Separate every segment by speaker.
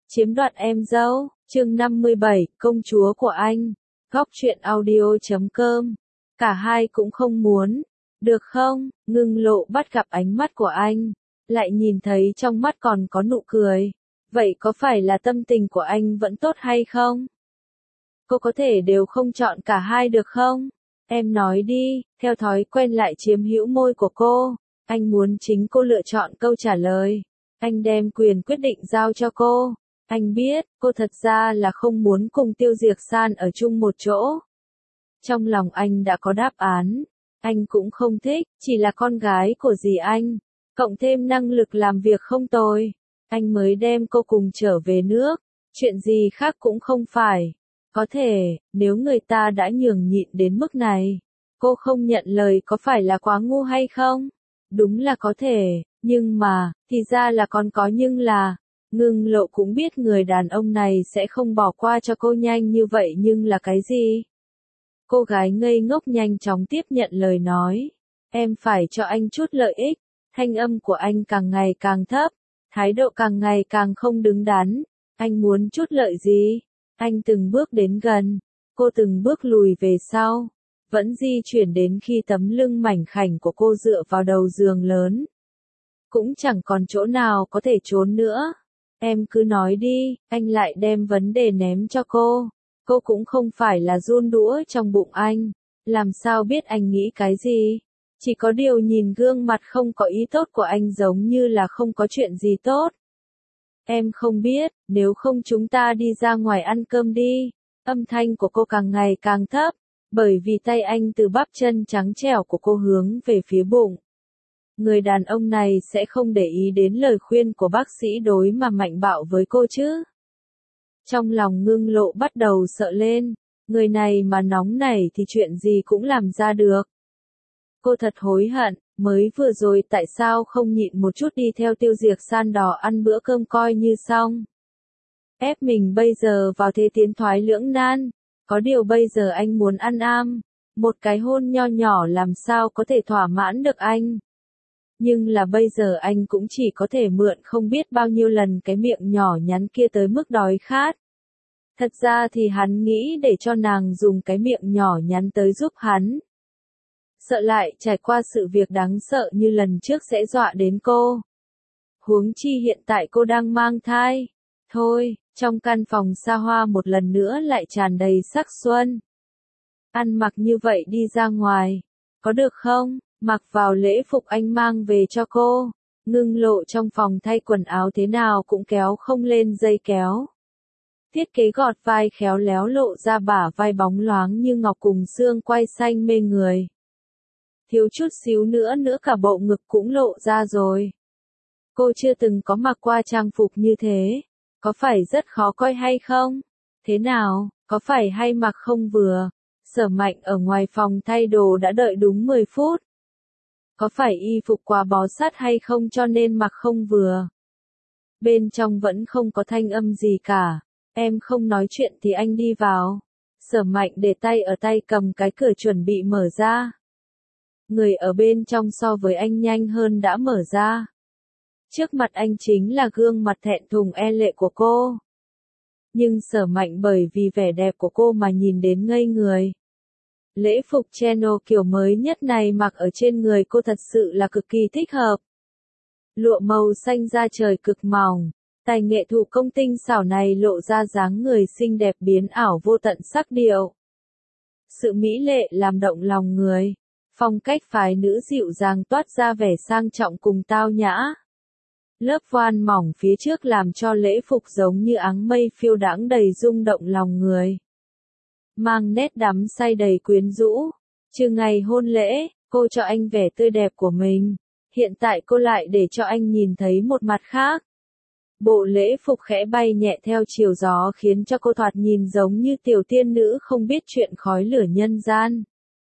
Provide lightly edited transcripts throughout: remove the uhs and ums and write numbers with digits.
Speaker 1: Chiếm đoạt em dâu, chương 57, công chúa của anh. Góc truyện audio.com. Cả hai cũng không muốn. Được không? Ngưng Lộ bắt gặp ánh mắt của anh, lại nhìn thấy trong mắt còn có nụ cười. Vậy có phải là tâm tình của anh vẫn tốt hay không? Cô có thể đều không chọn cả hai được không? Em nói đi, theo thói quen lại chiếm hữu môi của cô. Anh muốn chính cô lựa chọn câu trả lời. Anh đem quyền quyết định giao cho cô. Anh biết, cô thật ra là không muốn cùng Tiêu Diệc San ở chung một chỗ. Trong lòng anh đã có đáp án. Anh cũng không thích, chỉ là con gái của dì anh. Cộng thêm năng lực làm việc không tồi. Anh mới đem cô cùng trở về nước. Chuyện gì khác cũng không phải. Có thể, nếu người ta đã nhường nhịn đến mức này, cô không nhận lời có phải là quá ngu hay không? Đúng là có thể, nhưng mà, thì ra là còn có nhưng là, Ngưng Lộ cũng biết người đàn ông này sẽ không bỏ qua cho cô nhanh như vậy nhưng là cái gì? Cô gái ngây ngốc nhanh chóng tiếp nhận lời nói. Em phải cho anh chút lợi ích. Thanh âm của anh càng ngày càng thấp, thái độ càng ngày càng không đứng đắn. Anh muốn chút lợi gì? Anh từng bước đến gần, cô từng bước lùi về sau, vẫn di chuyển đến khi tấm lưng mảnh khảnh của cô dựa vào đầu giường lớn. Cũng chẳng còn chỗ nào có thể trốn nữa. Em cứ nói đi, anh lại đem vấn đề ném cho cô. Cô cũng không phải là giun đũa trong bụng anh, làm sao biết anh nghĩ cái gì. Chỉ có điều nhìn gương mặt không có ý tốt của anh giống như là không có chuyện gì tốt. Em không biết, nếu không chúng ta đi ra ngoài ăn cơm đi. Âm thanh của cô càng ngày càng thấp, bởi vì tay anh từ bắp chân trắng trẻo của cô hướng về phía bụng. Người đàn ông này sẽ không để ý đến lời khuyên của bác sĩ đối mà mạnh bạo với cô chứ. Trong lòng Ngưng Lộ bắt đầu sợ lên, người này mà nóng nảy thì chuyện gì cũng làm ra được. Cô thật hối hận, mới vừa rồi tại sao không nhịn một chút đi theo Tiêu Diệc San đỏ ăn bữa cơm coi như xong. Ép mình bây giờ vào thế tiến thoái lưỡng nan, có điều bây giờ anh muốn ăn một cái hôn nho nhỏ làm sao có thể thỏa mãn được anh. Nhưng là bây giờ anh cũng chỉ có thể mượn không biết bao nhiêu lần cái miệng nhỏ nhắn kia tới mức đói khát. Thật ra thì hắn nghĩ để cho nàng dùng cái miệng nhỏ nhắn tới giúp hắn. Sợ lại trải qua sự việc đáng sợ như lần trước sẽ dọa đến cô. Huống chi hiện tại cô đang mang thai. Thôi, trong căn phòng xa hoa một lần nữa lại tràn đầy sắc xuân. Ăn mặc như vậy đi ra ngoài, có được không? Mặc vào lễ phục anh mang về cho cô. Ngưng Lộ trong phòng thay quần áo thế nào cũng kéo không lên dây kéo. Thiết kế gọt vai khéo léo lộ ra bả vai bóng loáng như ngọc cùng xương quai xanh mê người. Thiếu chút xíu nữa cả bộ ngực cũng lộ ra rồi. Cô chưa từng có mặc qua trang phục như thế. Có phải rất khó coi hay không? Thế nào, có phải hay mặc không vừa? Sở Mạnh ở ngoài phòng thay đồ đã đợi đúng 10 phút. Có phải y phục quá bó sát hay không cho nên mặc không vừa? Bên trong vẫn không có thanh âm gì cả. Em không nói chuyện thì anh đi vào. Sở Mạnh để tay ở tay cầm cái cửa chuẩn bị mở ra. Người ở bên trong so với anh nhanh hơn đã mở ra. Trước mặt anh chính là gương mặt thẹn thùng e lệ của cô. Nhưng Sở Mạnh bởi vì vẻ đẹp của cô mà nhìn đến ngây người. Lễ phục cheno kiểu mới nhất này mặc ở trên người cô thật sự là cực kỳ thích hợp. Lụa màu xanh da trời cực mỏng, tài nghệ thủ công tinh xảo này lộ ra dáng người xinh đẹp biến ảo vô tận sắc điệu. Sự mỹ lệ làm động lòng người, phong cách phái nữ dịu dàng toát ra vẻ sang trọng cùng tao nhã. Lớp voan mỏng phía trước làm cho lễ phục giống như áng mây phiêu đãng đầy rung động lòng người. Mang nét đắm say đầy quyến rũ. Trừ ngày hôn lễ, cô cho anh vẻ tươi đẹp của mình. Hiện tại cô lại để cho anh nhìn thấy một mặt khác. Bộ lễ phục khẽ bay nhẹ theo chiều gió khiến cho cô thoạt nhìn giống như tiểu tiên nữ không biết chuyện khói lửa nhân gian.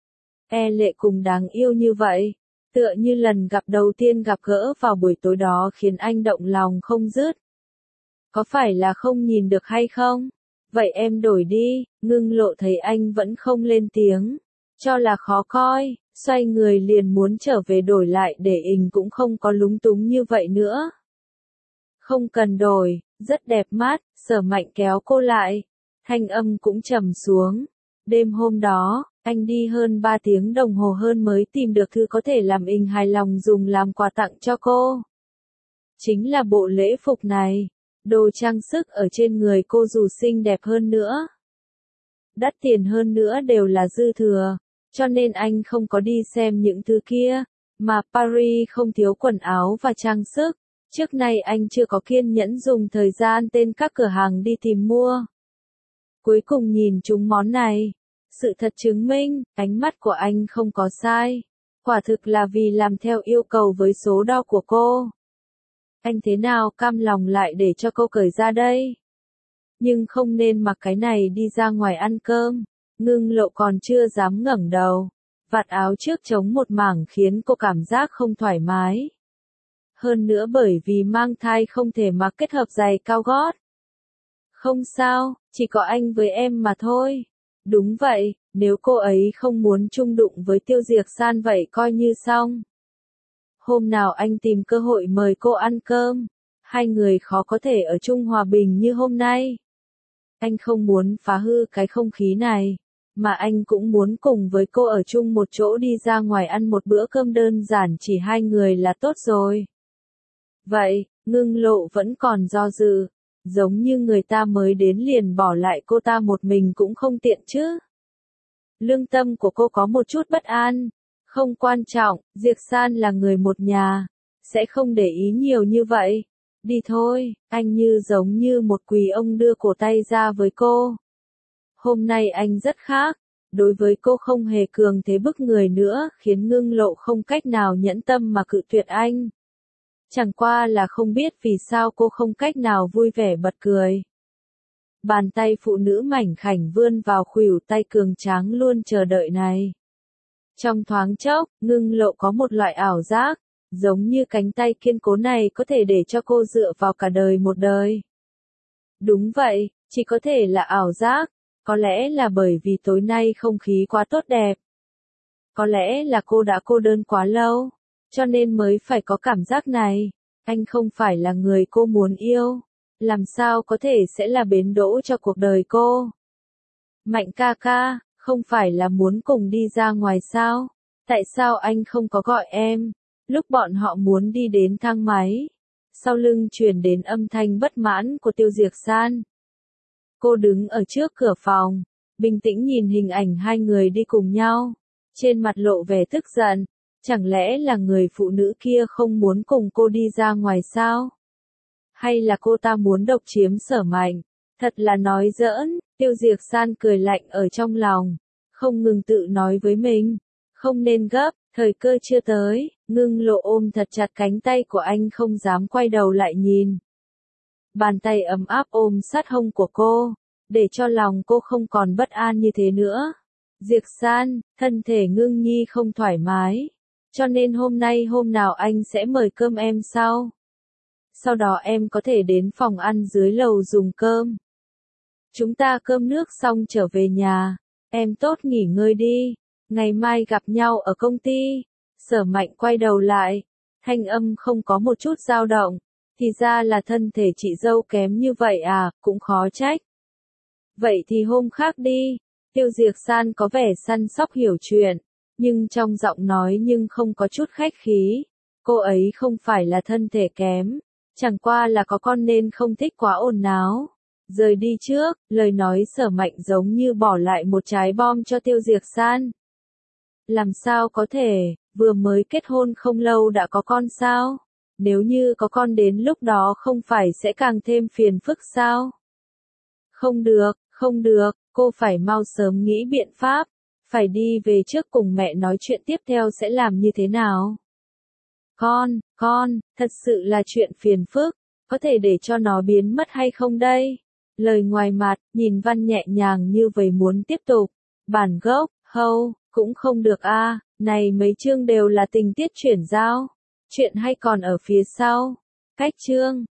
Speaker 1: E lệ cùng đáng yêu như vậy. Tựa như lần gặp đầu tiên gặp gỡ vào buổi tối đó khiến anh động lòng không dứt. Có phải là không nhìn được hay không? Vậy em đổi đi. Ngưng Lộ thấy anh vẫn không lên tiếng. Cho là khó coi, xoay người liền muốn trở về đổi lại để cũng không có lúng túng như vậy nữa. Không cần đổi, Rất đẹp mắt, Sở Mạnh kéo cô lại. Thanh âm cũng trầm xuống. Đêm hôm đó, anh đi hơn 3 tiếng đồng hồ hơn mới tìm được thứ có thể làm anh hài lòng dùng làm quà tặng cho cô. Chính là bộ lễ phục này. Đồ trang sức ở trên người cô dù xinh đẹp hơn nữa, đắt tiền hơn nữa đều là dư thừa. Cho nên anh không có đi xem những thứ kia. Mà Paris không thiếu quần áo và trang sức. Trước nay anh chưa có kiên nhẫn dùng thời gian tên các cửa hàng đi tìm mua. Cuối cùng nhìn chúng món này. Sự thật chứng minh, ánh mắt của anh không có sai. Quả thực là vì làm theo yêu cầu với số đo của cô. Anh thế nào cam lòng lại để cho cô cởi ra đây? Nhưng không nên mặc cái này đi ra ngoài ăn cơm. Ngưng Lộ còn chưa dám ngẩng đầu. Vạt áo trước trống một mảng khiến cô cảm giác không thoải mái. Hơn nữa bởi vì mang thai không thể mặc kết hợp giày cao gót. Không sao, chỉ có anh với em mà thôi. Đúng vậy, nếu cô ấy không muốn chung đụng với Tiêu Diệc San vậy coi như xong. Hôm nào anh tìm cơ hội mời cô ăn cơm. Hai người khó có thể ở chung hòa bình như hôm nay. Anh không muốn phá hư cái không khí này. Mà anh cũng muốn cùng với cô ở chung một chỗ đi ra ngoài ăn một bữa cơm đơn giản chỉ hai người là tốt rồi. Vậy, Ngưng Lộ vẫn còn do dự. Giống như người ta mới đến liền bỏ lại cô ta một mình cũng không tiện chứ. Lương tâm của cô có một chút bất an. Không quan trọng, Diệc San là người một nhà. Sẽ không để ý nhiều như vậy. Đi thôi, anh như giống như một quỳ ông đưa cổ tay ra với cô. Hôm nay anh rất khác. Đối với cô không hề cường thế bức người nữa khiến Ngưng Lộ không cách nào nhẫn tâm mà cự tuyệt anh. Chẳng qua là không biết vì sao cô không cách nào vui vẻ bật cười. Bàn tay phụ nữ mảnh khảnh vươn vào khuỷu tay cường tráng luôn chờ đợi này. Trong thoáng chốc, Ngưng Lộ có một loại ảo giác, giống như cánh tay kiên cố này có thể để cho cô dựa vào cả đời một đời. Đúng vậy, chỉ có thể là ảo giác, có lẽ là bởi vì tối nay không khí quá tốt đẹp. Có lẽ là cô đã cô đơn quá lâu, cho nên mới phải có cảm giác này. Anh không phải là người cô muốn yêu, làm sao có thể sẽ là bến đỗ cho cuộc đời cô. Mạnh ca ca, không phải là muốn cùng đi ra ngoài sao? Tại sao anh không có gọi em? Lúc bọn họ muốn đi đến thang máy, sau lưng truyền đến âm thanh bất mãn của Tiêu Diệc San. Cô đứng ở trước cửa phòng, bình tĩnh nhìn hình ảnh hai người đi cùng nhau, trên mặt lộ vẻ tức giận. Chẳng lẽ là người phụ nữ kia không muốn cùng cô đi ra ngoài sao? Hay là cô ta muốn độc chiếm Sở Mạnh? Thật là nói giỡn, Tiêu Diệc San cười lạnh ở trong lòng, không ngừng tự nói với mình. Không nên gấp, thời cơ chưa tới. Ngưng Lộ ôm thật chặt cánh tay của anh không dám quay đầu lại nhìn. Bàn tay ấm áp ôm sát hông của cô, để cho lòng cô không còn bất an như thế nữa. Diệc San, thân thể Ngưng Nhi không thoải mái. Cho nên hôm nay hôm nào anh sẽ mời cơm em sau. Sau đó em có thể đến phòng ăn dưới lầu dùng cơm. Chúng ta cơm nước xong trở về nhà. Em tốt nghỉ ngơi đi. Ngày mai gặp nhau ở công ty. Sở Mạnh quay đầu lại. Thanh âm không có một chút dao động. Thì ra là thân thể chị dâu kém như vậy à, cũng khó trách. Vậy thì hôm khác đi. Tiêu Diệc San có vẻ săn sóc hiểu chuyện. Nhưng trong giọng nói nhưng không có chút khách khí. Cô ấy không phải là thân thể kém. Chẳng qua là có con nên không thích quá ồn náo. Rời đi trước, lời nói Sở Mạnh giống như bỏ lại một trái bom cho Tiêu Diệc San. Làm sao có thể, vừa mới kết hôn không lâu đã có con sao? Nếu như có con đến lúc đó không phải sẽ càng thêm phiền phức sao? Không được, cô phải mau sớm nghĩ biện pháp. Phải đi về trước cùng mẹ nói chuyện tiếp theo sẽ làm như thế nào? Con, thật sự là chuyện phiền phức, có thể để cho nó biến mất hay không đây? Lời ngoài mặt, nhìn văn nhẹ nhàng như vậy muốn tiếp tục. Bản gốc, cũng không được a. Này mấy chương đều là tình tiết chuyển giao. Chuyện hay còn ở phía sau. Cách chương.